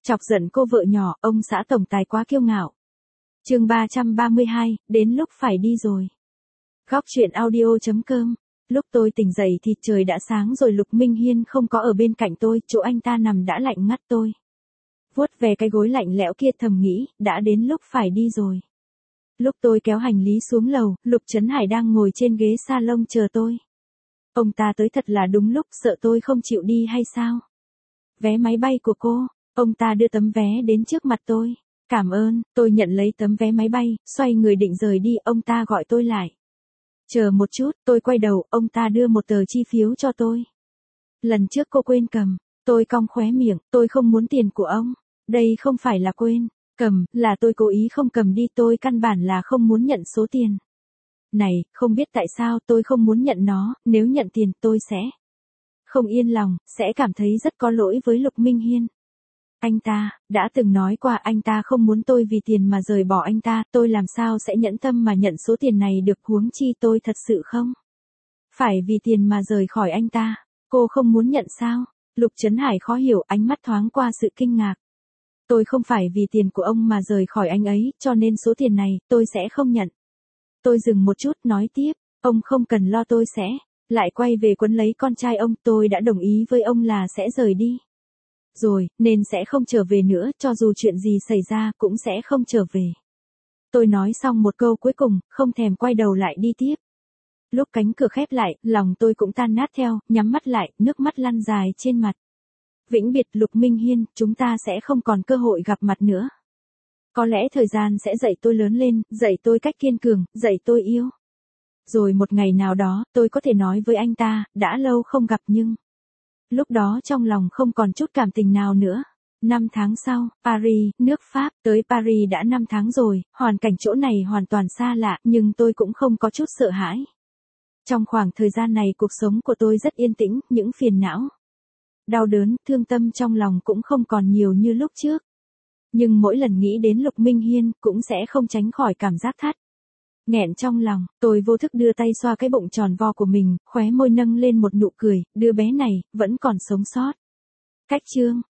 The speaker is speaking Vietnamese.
Chọc giận cô vợ nhỏ, ông xã tổng tài quá kiêu ngạo. Chương 332, đến lúc phải đi rồi. Góc truyện audio.com. Lúc tôi tỉnh dậy thì trời đã sáng rồi, Lục Minh Hiên không có ở bên cạnh tôi, chỗ anh ta nằm đã lạnh ngắt tôi. Vuốt về cái gối lạnh lẽo kia thầm nghĩ, đã đến lúc phải đi rồi. Lúc tôi kéo hành lý xuống lầu, Lục Trấn Hải đang ngồi trên ghế salon chờ tôi. Ông ta tới thật là đúng lúc, sợ tôi không chịu đi hay sao? Vé máy bay của cô. Ông ta đưa tấm vé đến trước mặt tôi. Cảm ơn, tôi nhận lấy tấm vé máy bay, xoay người định rời đi, ông ta gọi tôi lại. Chờ một chút, tôi quay đầu, ông ta đưa một tờ chi phiếu cho tôi. Lần trước cô quên cầm, tôi cong khóe miệng, tôi không muốn tiền của ông. Đây không phải là quên, cầm, là tôi cố ý không cầm đi, tôi căn bản là không muốn nhận số tiền. Này, không biết tại sao tôi không muốn nhận nó, nếu nhận tiền tôi sẽ không yên lòng, sẽ cảm thấy rất có lỗi với Lục Minh Hiên. Anh ta, đã từng nói qua anh ta không muốn tôi vì tiền mà rời bỏ anh ta, tôi làm sao sẽ nhẫn tâm mà nhận số tiền này được, huống chi tôi thật sự không phải vì tiền mà rời khỏi anh ta. Cô không muốn nhận sao? Lục Trấn Hải khó hiểu, ánh mắt thoáng qua sự kinh ngạc. Tôi không phải vì tiền của ông mà rời khỏi anh ấy, cho nên số tiền này, tôi sẽ không nhận. Tôi dừng một chút, nói tiếp, ông không cần lo, tôi sẽ lại quay về quấn lấy con trai ông, tôi đã đồng ý với ông là sẽ rời đi rồi, nên sẽ không trở về nữa, cho dù chuyện gì xảy ra cũng sẽ không trở về. Tôi nói xong một câu cuối cùng, không thèm quay đầu lại đi tiếp. Lúc cánh cửa khép lại, lòng tôi cũng tan nát theo, nhắm mắt lại, nước mắt lăn dài trên mặt. Vĩnh biệt Lục Minh Hiên, chúng ta sẽ không còn cơ hội gặp mặt nữa. Có lẽ thời gian sẽ dạy tôi lớn lên, dạy tôi cách kiên cường, dạy tôi yêu. Rồi một ngày nào đó, tôi có thể nói với anh ta, đã lâu không gặp nhưng lúc đó trong lòng không còn chút cảm tình nào nữa. 5 tháng sau, Paris, nước Pháp, tới Paris đã 5 tháng rồi, hoàn cảnh chỗ này hoàn toàn xa lạ, nhưng tôi cũng không có chút sợ hãi. Trong khoảng thời gian này cuộc sống của tôi rất yên tĩnh, những phiền não, đau đớn, thương tâm trong lòng cũng không còn nhiều như lúc trước. Nhưng mỗi lần nghĩ đến Lục Minh Hiên, cũng sẽ không tránh khỏi cảm giác thắt nghẹn trong lòng. Tôi vô thức đưa tay xoa cái bụng tròn vo của mình, khóe môi nâng lên một nụ cười, đứa bé này, vẫn còn sống sót. Cách chương